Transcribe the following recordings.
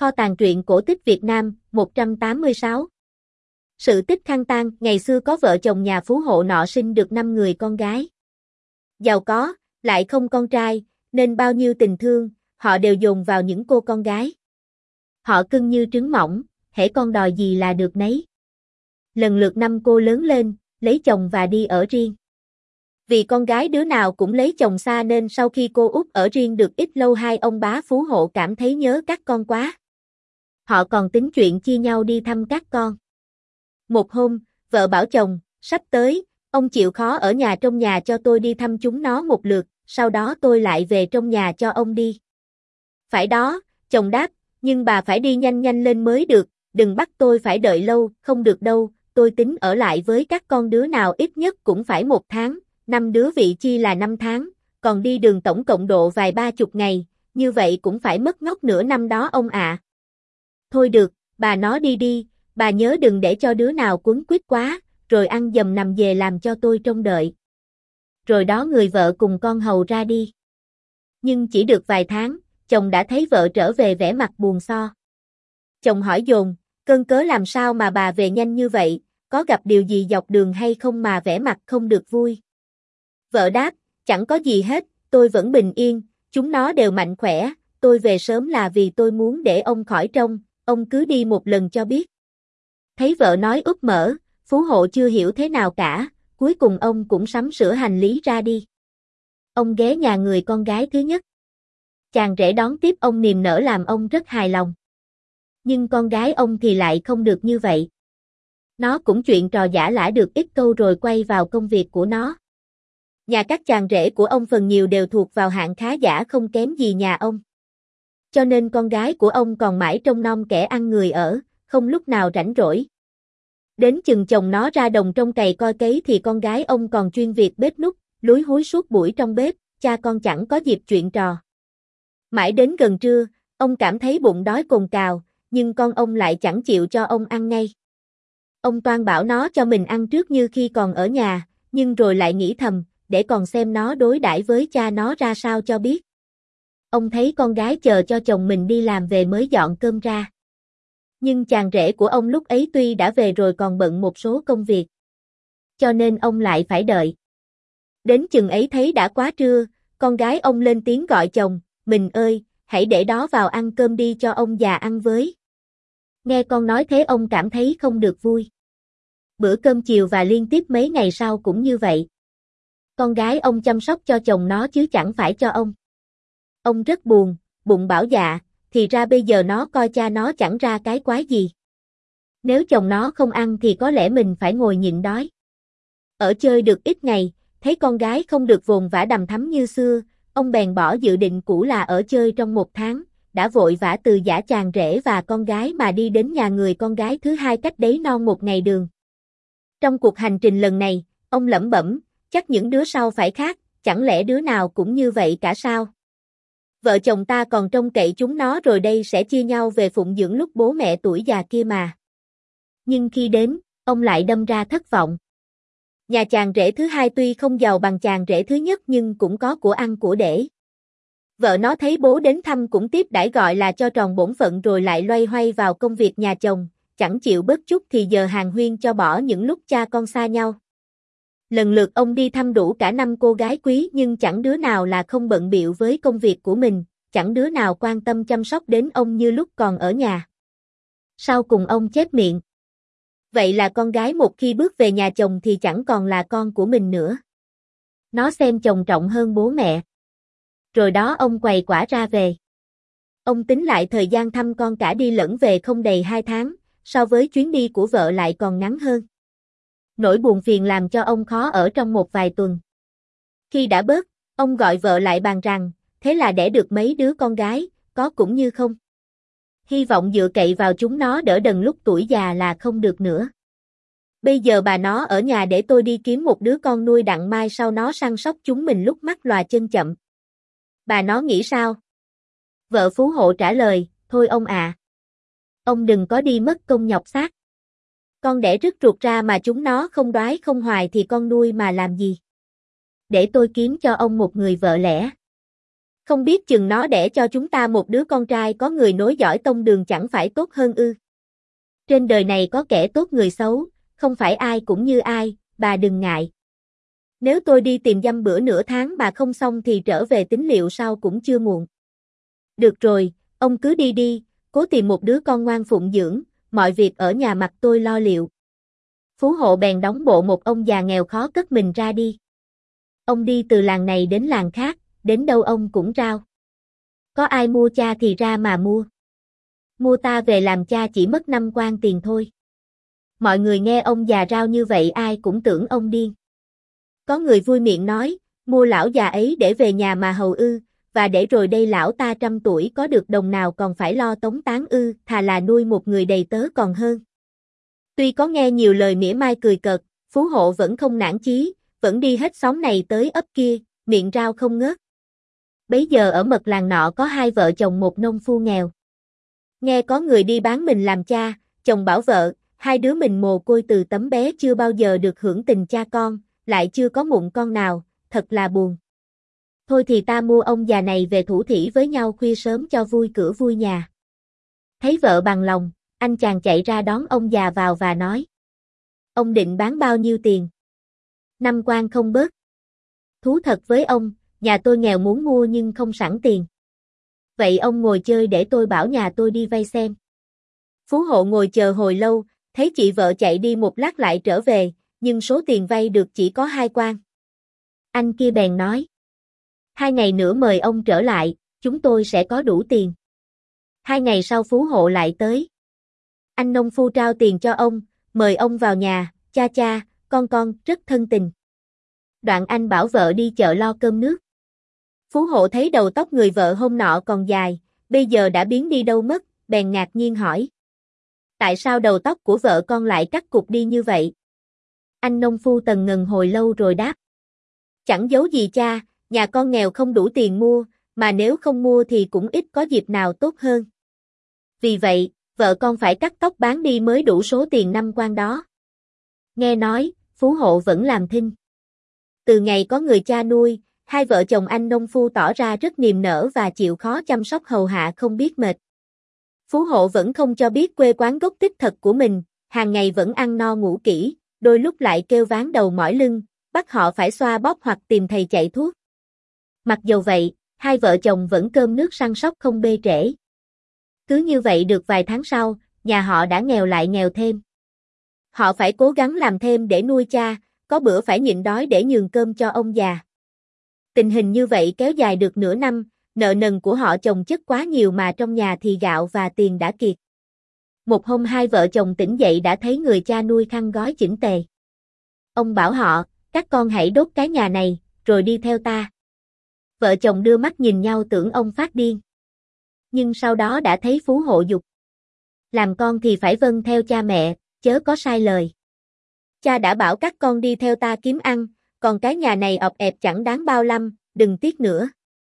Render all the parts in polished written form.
Kho tàng truyện cổ tích Việt Nam, 186. Sự tích khăn tang, ngày xưa có vợ chồng nhà phú hộ nọ sinh được 5 người con gái. Giàu có, lại không con trai, nên bao nhiêu tình thương, họ đều dồn vào những cô con gái. Họ cưng như trứng mỏng, hễ con đòi gì là được nấy. Lần lượt 5 cô lớn lên, lấy chồng và đi ở riêng. Vì con gái đứa nào cũng lấy chồng xa nên sau khi cô út ở riêng được ít lâu hai ông bá phú hộ cảm thấy nhớ các con quá. Họ còn tính chuyện chia nhau đi thăm các con. Một hôm, vợ bảo chồng, sắp tới, ông chịu khó ở nhà trong nhà cho tôi đi thăm chúng nó một lượt, sau đó tôi lại về trong nhà cho ông đi. Phải đó, chồng đáp, nhưng bà phải đi nhanh nhanh lên mới được, đừng bắt tôi phải đợi lâu, không được đâu, tôi tính ở lại với các con đứa nào ít nhất cũng phải 1 tháng, 5 đứa vị chi là 5 tháng, còn đi đường tổng cộng độ vài 30 ngày, như vậy cũng phải mất ngót nửa năm đó ông ạ. Thôi được, bà nói đi đi, bà nhớ đừng để cho đứa nào quấn quýt quá, rồi ăn dầm nằm về làm cho tôi trông đợi. Rồi đó người vợ cùng con hầu ra đi. Nhưng chỉ được vài tháng, chồng đã thấy vợ trở về vẻ mặt buồn so. Chồng hỏi dồn, cơn cớ làm sao mà bà về nhanh như vậy, có gặp điều gì dọc đường hay không mà vẻ mặt không được vui? Vợ đáp, chẳng có gì hết, tôi vẫn bình yên, chúng nó đều mạnh khỏe, tôi về sớm là vì tôi muốn để ông khỏi trông, ông cứ đi một lần cho biết. Thấy vợ nói úp mở, phú hộ chưa hiểu thế nào cả, cuối cùng ông cũng sắm sửa hành lý ra đi. Ông ghé nhà người con gái thứ nhất. Chàng rể đón tiếp ông niềm nở làm ông rất hài lòng. Nhưng con gái ông thì lại không được như vậy. Nó cũng chuyện trò giả lả được ít câu rồi quay vào công việc của nó. Nhà các chàng rể của ông phần nhiều đều thuộc vào hạng khá giả không kém gì nhà ông. Cho nên con gái của ông còn mãi trông nom kẻ ăn người ở, không lúc nào rảnh rỗi. Đến chừng chồng nó ra đồng trong cày coi cấy thì con gái ông còn chuyên việc bếp núc, lúi húi suốt buổi trong bếp, cha con chẳng có dịp chuyện trò. Mãi đến gần trưa, ông cảm thấy bụng đói cồn cào, nhưng con ông lại chẳng chịu cho ông ăn ngay. Ông toan bảo nó cho mình ăn trước như khi còn ở nhà, nhưng rồi lại nghĩ thầm, để còn xem nó đối đãi với cha nó ra sao cho biết. Ông thấy con gái chờ cho chồng mình đi làm về mới dọn cơm ra. Nhưng chàng rể của ông lúc ấy tuy đã về rồi còn bận một số công việc. Cho nên ông lại phải đợi. Đến chừng ấy thấy đã quá trưa, con gái ông lên tiếng gọi chồng, mình ơi, hãy để đó vào ăn cơm đi cho ông già ăn với. Nghe con nói thế ông cảm thấy không được vui. Bữa cơm chiều và liên tiếp mấy ngày sau cũng như vậy. Con gái ông chăm sóc cho chồng nó chứ chẳng phải cho ông. Ông rất buồn, bụng bảo dạ, thì ra bây giờ nó coi cha nó chẳng ra cái quái gì. Nếu chồng nó không ăn thì có lẽ mình phải ngồi nhịn đói. Ở chơi được ít ngày, thấy con gái không được vồn vã đằm thắm như xưa, ông bèn bỏ dự định cũ là ở chơi trong 1 tháng, đã vội vã từ giã chàng rể và con gái mà đi đến nhà người con gái thứ hai cách đấy non 1 ngày đường. Trong cuộc hành trình lần này, ông lẩm bẩm, chắc những đứa sau phải khác, chẳng lẽ đứa nào cũng như vậy cả sao? Vợ chồng ta còn trông cậy chúng nó rồi đây sẽ chia nhau về phụng dưỡng lúc bố mẹ tuổi già kia mà. Nhưng khi đến, ông lại đâm ra thất vọng. Nhà chàng rể thứ hai tuy không giàu bằng chàng rể thứ nhất nhưng cũng có của ăn của để. Vợ nó thấy bố đến thăm cũng tiếp đãi gọi là cho tròn bổn phận rồi lại loay hoay vào công việc nhà chồng, chẳng chịu bớt chút thì giờ hàng huyên cho bỏ những lúc cha con xa nhau. Lần lượt ông đi thăm đủ cả 5 cô gái quý nhưng chẳng đứa nào là không bận bịu với công việc của mình, chẳng đứa nào quan tâm chăm sóc đến ông như lúc còn ở nhà. Sau cùng ông chép miệng. Vậy là con gái một khi bước về nhà chồng thì chẳng còn là con của mình nữa. Nó xem chồng trọng hơn bố mẹ. Rồi đó ông quầy quả ra về. Ông tính lại thời gian thăm con cả đi lẫn về không đầy 2 tháng, so với chuyến đi của vợ lại còn ngắn hơn. Nỗi buồn phiền làm cho ông khó ở trong một vài tuần. Khi đã bớt, ông gọi vợ lại bàn rằng, thế là đẻ được mấy đứa con gái, có cũng như không. Hy vọng dựa cậy vào chúng nó đỡ đần lúc tuổi già là không được nữa. Bây giờ bà nó ở nhà để tôi đi kiếm một đứa con nuôi đặng mai sau nó săn sóc chúng mình lúc mắt lòa chân chậm. Bà nó nghĩ sao? Vợ phú hộ trả lời, thôi ông à. Ông đừng có đi mất công nhọc xác. Con đẻ rứt ruột ra mà chúng nó không đoái không hoài thì con nuôi mà làm gì? Để tôi kiếm cho ông một người vợ lẽ. Không biết chừng nó đẻ cho chúng ta một đứa con trai có người nối dõi tông đường chẳng phải tốt hơn ư? Trên đời này có kẻ tốt người xấu, không phải ai cũng như ai, bà đừng ngại. Nếu tôi đi tìm dăm bữa nửa tháng mà không xong thì trở về tính liệu sau cũng chưa muộn. Được rồi, ông cứ đi đi, cố tìm một đứa con ngoan phụng dưỡng, mọi việc ở nhà mặt tôi lo liệu. Phú Hộ bèn đóng bộ một ông già nghèo khó cất mình ra đi. Ông đi từ làng này đến làng khác, đến đâu ông cũng rao. Có ai mua cha thì ra mà mua. Mua ta về làm cha chỉ mất 5 quan tiền thôi. Mọi người nghe ông già rao như vậy ai cũng tưởng ông điên. Có người vui miệng nói, mua lão già ấy để về nhà mà hầu ư, và để rồi đây lão ta 100 tuổi có được đồng nào còn phải lo tống táng ư, thà là nuôi một người đầy tớ còn hơn. Tuy có nghe nhiều lời mỉa mai cười cợt, Phú Hộ vẫn không nản chí, vẫn đi hết xóm này tới ấp kia, miệng rao không ngớt. Bấy giờ ở mật làng nọ có hai vợ chồng một nông phu nghèo. Nghe có người đi bán mình làm cha, chồng bảo vợ, hai đứa mình mồ côi từ tấm bé chưa bao giờ được hưởng tình cha con, lại chưa có mụn con nào, thật là buồn. Thôi thì ta mua ông già này về thủ thỉ với nhau khuya sớm cho vui cửa vui nhà. Thấy vợ bằng lòng, anh chàng chạy ra đón ông già vào và nói. Ông định bán bao nhiêu tiền? 5 quan không bớt. Thú thật với ông, nhà tôi nghèo muốn mua nhưng không sẵn tiền. Vậy ông ngồi chơi để tôi bảo nhà tôi đi vay xem. Phú Hộ ngồi chờ hồi lâu, thấy chị vợ chạy đi một lát lại trở về, nhưng số tiền vay được chỉ có 2 quan. Anh kia bèn nói. 2 ngày nữa mời ông trở lại, chúng tôi sẽ có đủ tiền. 2 ngày sau Phú Hộ lại tới. Anh nông phu trao tiền cho ông, mời ông vào nhà, cha cha, con, rất thân tình. Đoạn anh bảo vợ đi chợ lo cơm nước. Phú Hộ thấy đầu tóc người vợ hôm nọ còn dài, bây giờ đã biến đi đâu mất, bèn ngạc nhiên hỏi. Tại sao đầu tóc của vợ con lại cắt cụt đi như vậy? Anh nông phu tần ngần hồi lâu rồi đáp. Chẳng giấu gì cha, nhà con nghèo không đủ tiền mua, mà nếu không mua thì cũng ít có dịp nào tốt hơn. Vì vậy, vợ con phải cắt tóc bán đi mới đủ số tiền 5 quan đó. Nghe nói, Phú Hộ vẫn làm thinh. Từ ngày có người cha nuôi, hai vợ chồng anh nông phu tỏ ra rất niềm nở và chịu khó chăm sóc hầu hạ không biết mệt. Phú Hộ vẫn không cho biết quê quán gốc tích thật của mình, hàng ngày vẫn ăn no ngủ kỹ, đôi lúc lại kêu ván đầu mỏi lưng, bắt họ phải xoa bóp hoặc tìm thầy chạy thuốc. Mặc dù vậy, hai vợ chồng vẫn cơm nước săn sóc không bê trễ. Cứ như vậy được vài tháng sau, nhà họ đã nghèo lại nghèo thêm. Họ phải cố gắng làm thêm để nuôi cha, có bữa phải nhịn đói để nhường cơm cho ông già. Tình hình như vậy kéo dài được nửa năm, nợ nần của họ chồng chất quá nhiều mà trong nhà thì gạo và tiền đã kiệt. Một hôm hai vợ chồng tỉnh dậy đã thấy người cha nuôi khăn gói chỉnh tề. Ông bảo họ, các con hãy đốt cái nhà này, rồi đi theo ta. Vợ chồng đưa mắt nhìn nhau tưởng ông phát điên. Nhưng sau đó đã thấy Phú Hộ giục. Làm con thì phải vâng theo cha mẹ, chớ có sai lời. Cha đã bảo các con đi theo ta kiếm ăn, còn cái nhà này ọp ẹp chẳng đáng bao lăm, đừng tiếc nữa.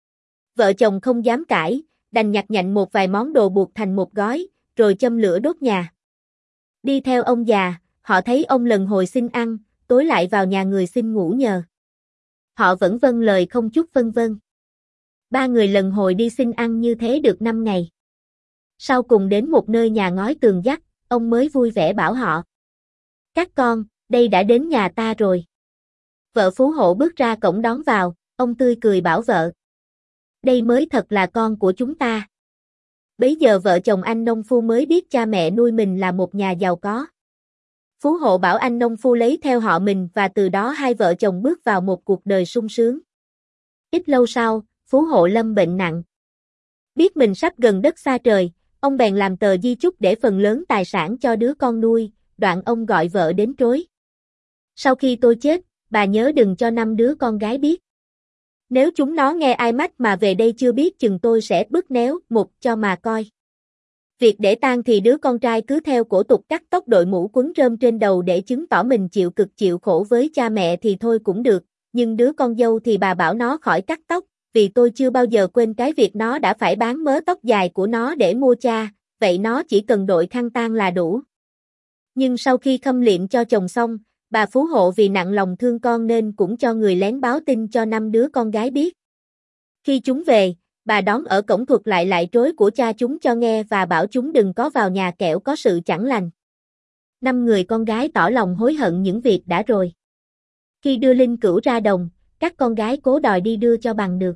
Vợ chồng không dám cãi, đành nhặt nhạnh một vài món đồ buộc thành một gói, rồi châm lửa đốt nhà. Đi theo ông già, họ thấy ông lần hồi xin ăn, tối lại vào nhà người xin ngủ nhờ. Họ vẫn vâng lời không chút phân vân. Ba người lần hồi đi xin ăn như thế được 5 ngày. Sau cùng đến một nơi nhà ngói tường vách, ông mới vui vẻ bảo họ. Các con, đây đã đến nhà ta rồi. Vợ Phú Hộ bước ra cổng đón vào, ông tươi cười bảo vợ. Đây mới thật là con của chúng ta. Bấy giờ vợ chồng anh nông phu mới biết cha mẹ nuôi mình là một nhà giàu có. Phú Hộ bảo anh nông phu lấy theo họ mình và từ đó hai vợ chồng bước vào một cuộc đời sung sướng. Ít lâu sau, Phú Hộ lâm bệnh nặng. Biết mình sắp gần đất xa trời, ông bèn làm tờ di chúc để phần lớn tài sản cho đứa con nuôi, đoạn ông gọi vợ đến trối. Sau khi tôi chết, bà nhớ đừng cho 5 đứa con gái biết. Nếu chúng nó nghe ai mách mà về đây chưa biết chừng tôi sẽ bứt néo một cho mà coi. Việc để tang thì đứa con trai cứ theo cổ tục cắt tóc đội mũ quấn rơm trên đầu để chứng tỏ mình chịu cực chịu khổ với cha mẹ thì thôi cũng được, nhưng đứa con dâu thì bà bảo nó khỏi cắt tóc, vì tôi chưa bao giờ quên cái việc nó đã phải bán mớ tóc dài của nó để mua cha, vậy nó chỉ cần đội khăn tang là đủ. Nhưng sau khi khâm liệm cho chồng xong, bà Phú Hộ vì nặng lòng thương con nên cũng cho người lén báo tin cho 5 đứa con gái biết. Khi chúng về, bà đón ở cổng thuật lại trối của cha chúng cho nghe và bảo chúng đừng có vào nhà kẻo có sự chẳng lành. 5 người con gái tỏ lòng hối hận những việc đã rồi. Khi đưa linh cữu ra đồng, các con gái cố đòi đi đưa cho bằng được.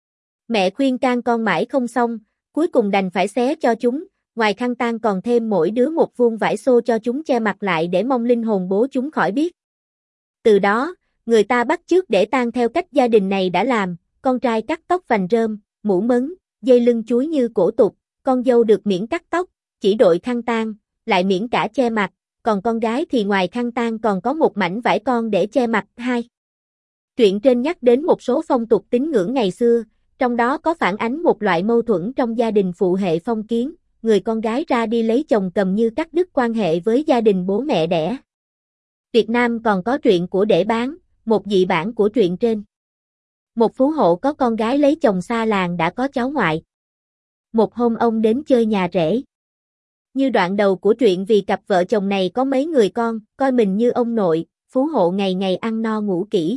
Mẹ khuyên can con mãi không xong, cuối cùng đành phải xé cho chúng, ngoài khăn tang còn thêm mỗi đứa một vuông vải xô cho chúng che mặt lại để mong linh hồn bố chúng khỏi biết. Từ đó, người ta bắt chước để tang theo cách gia đình này đã làm, con trai cắt tóc vành rơm, mũ mấn, dây lưng chuối như cổ tục, con dâu được miễn cắt tóc, chỉ đội khăn tang, lại miễn cả che mặt, còn con gái thì ngoài khăn tang còn có một mảnh vải con để che mặt. 2. Truyện trên nhắc đến một số phong tục tín ngưỡng ngày xưa, trong đó có phản ánh một loại mâu thuẫn trong gia đình phụ hệ phong kiến, người con gái ra đi lấy chồng cầm như cắt đứt quan hệ với gia đình bố mẹ đẻ. Việt Nam còn có truyện của để bán, một dị bản của truyện trên. Một phú hộ có con gái lấy chồng xa làng đã có cháu ngoại. Một hôm ông đến chơi nhà rể. Như đoạn đầu của truyện vì cặp vợ chồng này có mấy người con, coi mình như ông nội, phú hộ ngày ngày ăn no ngủ kỹ.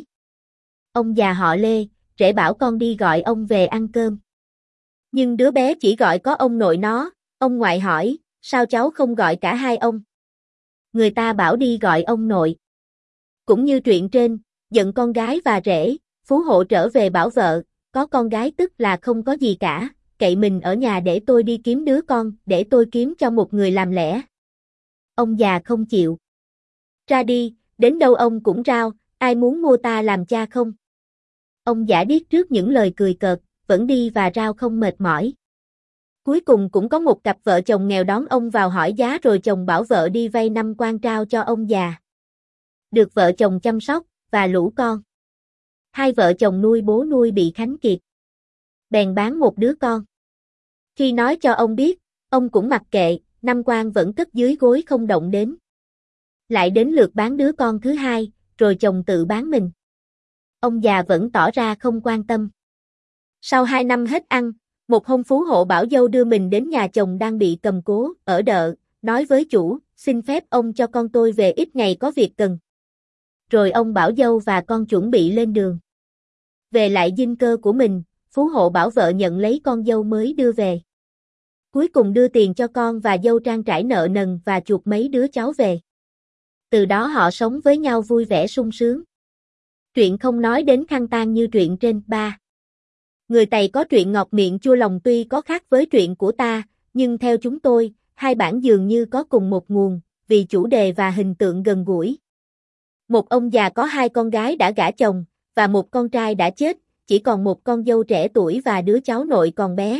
Ông già họ Lê, rể bảo con đi gọi ông về ăn cơm. Nhưng đứa bé chỉ gọi có ông nội nó, ông ngoại hỏi, sao cháu không gọi cả hai ông? Người ta bảo đi gọi ông nội. Cũng như truyện trên, giận con gái và rể, phú hộ trở về bảo vợ, có con gái tức là không có gì cả, cậy mình ở nhà để tôi đi kiếm đứa con, để tôi kiếm cho một người làm lẽ. Ông già không chịu. Ra đi, đến đâu ông cũng rao, ai muốn mua ta làm cha không? Ông giả điếc trước những lời cười cợt, vẫn đi và rao không mệt mỏi. Cuối cùng cũng có một cặp vợ chồng nghèo đón ông vào hỏi giá rồi chồng bảo vợ đi vay 5 quan trao cho ông già. Được vợ chồng chăm sóc, và lũ con. Hai vợ chồng nuôi bố nuôi bị khánh kiệt. Bèn bán một đứa con. Khi nói cho ông biết, ông cũng mặc kệ, 5 quan vẫn cất dưới gối không động đến. Lại đến lượt bán đứa con thứ hai, rồi chồng tự bán mình. Ông già vẫn tỏ ra không quan tâm. Sau 2 năm hết ăn, một hôm phú hộ bảo dâu đưa mình đến nhà chồng đang bị cầm cố, ở đợ, nói với chủ, xin phép ông cho con tôi về ít ngày có việc cần. Rồi ông bảo dâu và con chuẩn bị lên đường. Về lại dinh cơ của mình, phú hộ bảo vợ nhận lấy con dâu mới đưa về. Cuối cùng đưa tiền cho con và dâu trang trải nợ nần và chuộc mấy đứa cháu về. Từ đó họ sống với nhau vui vẻ sung sướng. Truyện không nói đến khăn tang như truyện trên. 3. Người Tày có truyện ngọt miệng chua lòng tuy có khác với truyện của ta, nhưng theo chúng tôi, hai bản dường như có cùng một nguồn, vì chủ đề và hình tượng gần gũi. Một ông già có 2 con gái đã gả chồng, và một con trai đã chết, chỉ còn một con dâu trẻ tuổi và đứa cháu nội còn bé.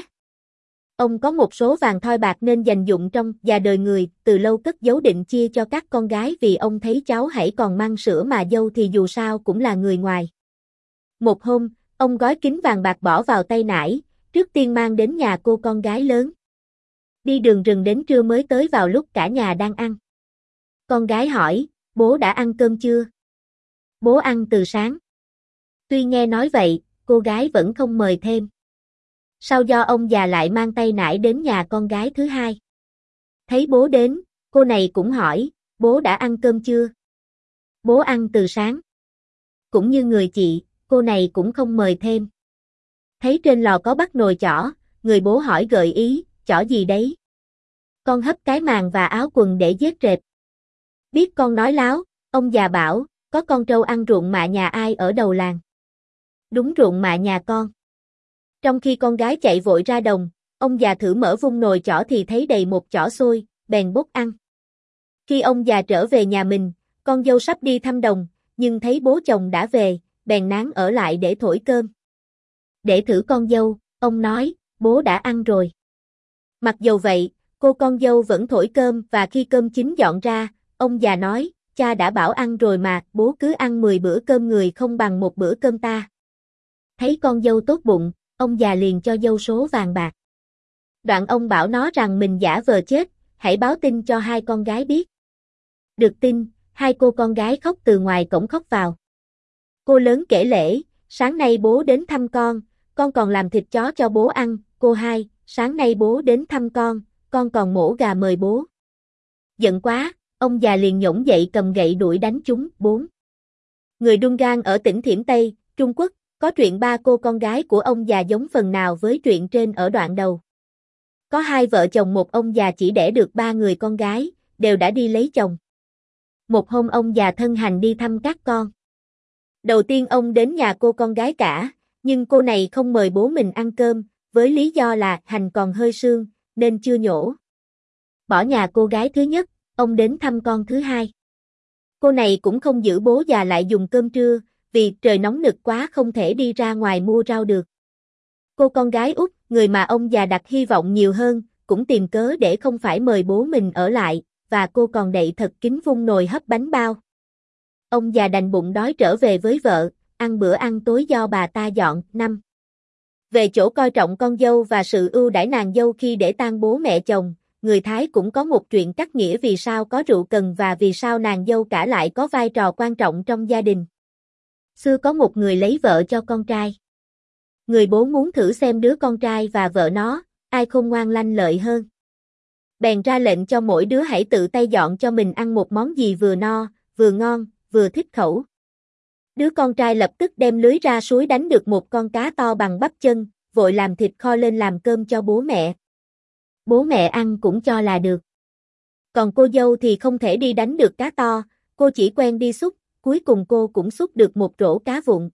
Ông có một số vàng thoi bạc nên dành dụng trong già đời người, từ lâu cất giấu định chia cho các con gái vì ông thấy cháu hãy còn mang sữa mà dâu thì dù sao cũng là người ngoài. Một hôm, ông gói kín vàng bạc bỏ vào tay nải, trước tiên mang đến nhà cô con gái lớn. Đi đường rừng đến trưa mới tới vào lúc cả nhà đang ăn. Con gái hỏi, bố đã ăn cơm chưa? Bố ăn từ sáng. Tuy nghe nói vậy, cô gái vẫn không mời thêm. Sau do ông già lại mang tay nải đến nhà con gái thứ hai. Thấy bố đến, cô này cũng hỏi, bố đã ăn cơm chưa? Bố ăn từ sáng. Cũng như người chị, cô này cũng không mời thêm. Thấy trên lò có bắt nồi chỏ, người bố hỏi gợi ý, chỏ gì đấy? Con hấp cái màn và áo quần để vết rệp. Biết con nói láo, ông già bảo, có con trâu ăn ruộng mạ nhà ai ở đầu làng? Đúng ruộng mạ nhà con. Trong khi con gái chạy vội ra đồng, ông già thử mở vung nồi chỏ thì thấy đầy một chỏ xôi, bèn bốc ăn. Khi ông già trở về nhà mình, con dâu sắp đi thăm đồng, nhưng thấy bố chồng đã về, bèn nán ở lại để thổi cơm. Để thử con dâu, ông nói, bố đã ăn rồi. Mặc dầu vậy, cô con dâu vẫn thổi cơm và khi cơm chín dọn ra, ông già nói, cha đã bảo ăn rồi mà, bố cứ ăn 10 bữa cơm người không bằng một bữa cơm ta. Thấy con dâu tốt bụng, ông già liền cho dâu số vàng bạc. Đoạn ông bảo nó rằng mình giả vờ chết, hãy báo tin cho 2 con gái biết. Được tin, 2 cô con gái khóc từ ngoài cổng khóc vào. Cô lớn kể lễ, sáng nay bố đến thăm con còn làm thịt chó cho bố ăn. Cô hai, sáng nay bố đến thăm con còn mổ gà mời bố. Giận quá, ông già liền nhổn dậy cầm gậy đuổi đánh chúng. 4. Người Dungan ở tỉnh Thiểm Tây, Trung Quốc, Có truyện ba cô con gái của ông già giống phần nào với truyện trên ở đoạn đầu. Có hai vợ chồng một ông già chỉ đẻ được ba người con gái, đều đã đi lấy chồng. Một hôm ông già thân hành đi thăm các con. Đầu tiên ông đến nhà cô con gái cả, nhưng cô này không mời bố mình ăn cơm, với lý do là hành còn hơi sương, nên chưa nhổ. Bỏ nhà cô gái thứ nhất, ông đến thăm con thứ hai. Cô này cũng không giữ bố già lại dùng cơm trưa, vì trời nóng nực quá không thể đi ra ngoài mua rau được. Cô con gái út, người mà ông già đặt hy vọng nhiều hơn, cũng tìm cớ để không phải mời bố mình ở lại, và cô còn đậy thật kín vung nồi hấp bánh bao. Ông già đành bụng đói trở về với vợ, ăn bữa ăn tối do bà ta dọn. 5. Về chỗ coi trọng con dâu và sự ưu đãi nàng dâu khi để tang bố mẹ chồng, người Thái cũng có một chuyện cắt nghĩa vì sao có rượu cần và vì sao nàng dâu cả lại có vai trò quan trọng trong gia đình. Xưa có một người lấy vợ cho con trai. Người bố muốn thử xem đứa con trai và vợ nó, ai khôn ngoan lanh lợi hơn. Bèn ra lệnh cho mỗi đứa hãy tự tay dọn cho mình ăn một món gì vừa no, vừa ngon, vừa thích khẩu. Đứa con trai lập tức đem lưới ra suối đánh được một con cá to bằng bắp chân, vội làm thịt kho lên làm cơm cho bố mẹ. Bố mẹ ăn cũng cho là được. Còn cô dâu thì không thể đi đánh được cá to, cô chỉ quen đi xúc, cuối cùng cô cũng xúc được một rổ cá vụn.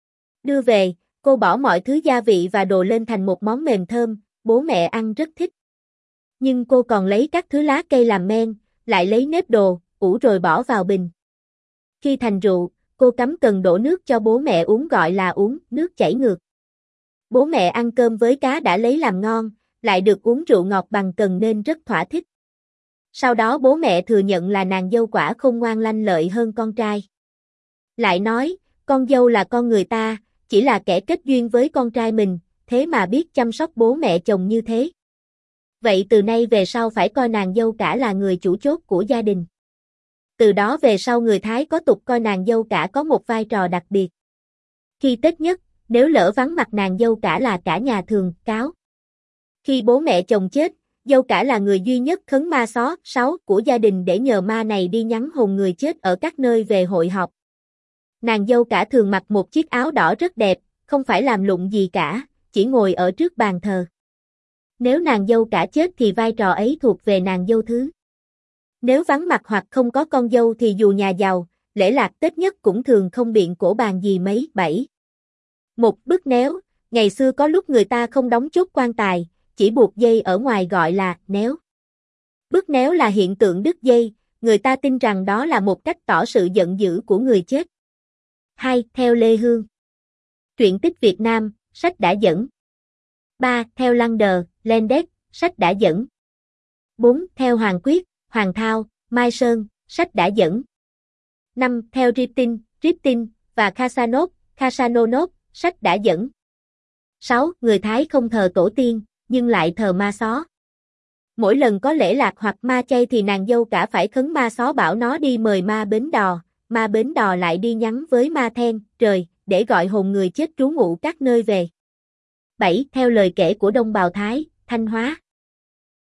Đưa về, cô bỏ mọi thứ gia vị và đồ lên thành một món mềm thơm, bố mẹ ăn rất thích. Nhưng cô còn lấy các thứ lá cây làm men, lại lấy nếp đồ, ủ rồi bỏ vào bình. Khi thành rượu, cô cắm cần đổ nước cho bố mẹ uống gọi là uống nước chảy ngược. Bố mẹ ăn cơm với cá đã lấy làm ngon, lại được uống rượu ngọt bằng cần nên rất thỏa thích. Sau đó bố mẹ thừa nhận là nàng dâu quả không ngoan lanh lợi hơn con trai. Lại nói, con dâu là con người ta, chỉ là kẻ kết duyên với con trai mình, thế mà biết chăm sóc bố mẹ chồng như thế. Vậy từ nay về sau phải coi nàng dâu cả là người chủ chốt của gia đình. Từ đó về sau người Thái có tục coi nàng dâu cả có một vai trò đặc biệt. Khi Tết nhất, nếu lỡ vắng mặt nàng dâu cả là cả nhà thường cáo. Khi bố mẹ chồng chết, dâu cả là người duy nhất khấn ma xó 6 của gia đình để nhờ ma này đi nhắn hồn người chết ở các nơi về hội họp. Nàng dâu cả thường mặc một chiếc áo đỏ rất đẹp, không phải làm lụng gì cả, chỉ ngồi ở trước bàn thờ. Nếu nàng dâu cả chết thì vai trò ấy thuộc về nàng dâu thứ. Nếu vắng mặt hoặc không có con dâu thì dù nhà giàu, lễ lạc Tết nhất cũng thường không biện cổ bàn gì mấy. 7. Một bức néo, ngày xưa có lúc người ta không đóng chốt quan tài, chỉ buộc dây ở ngoài gọi là néo. Bức néo là hiện tượng đứt dây, người ta tin rằng đó là một cách tỏ sự giận dữ của người chết. 2. Theo Lê Hương. Truyện tích Việt Nam, sách đã dẫn. 3. Theo Lander, Lendex, sách đã dẫn. 4. Theo Hoàng Quyết, Hoàng Thao, Mai Sơn, sách đã dẫn. 5. Theo Riptin và Khasanov, sách đã dẫn. 6. Người Thái không thờ tổ tiên, nhưng lại thờ ma xó. Mỗi lần có lễ lạc hoặc ma chay thì nàng dâu cả phải khấn ma xó bảo nó đi mời ma bến đò lại đi nhắn với ma then, trời, để gọi hồn người chết trú ngụ các nơi về. 7. Theo lời kể của đồng bào Thái, Thanh Hóa.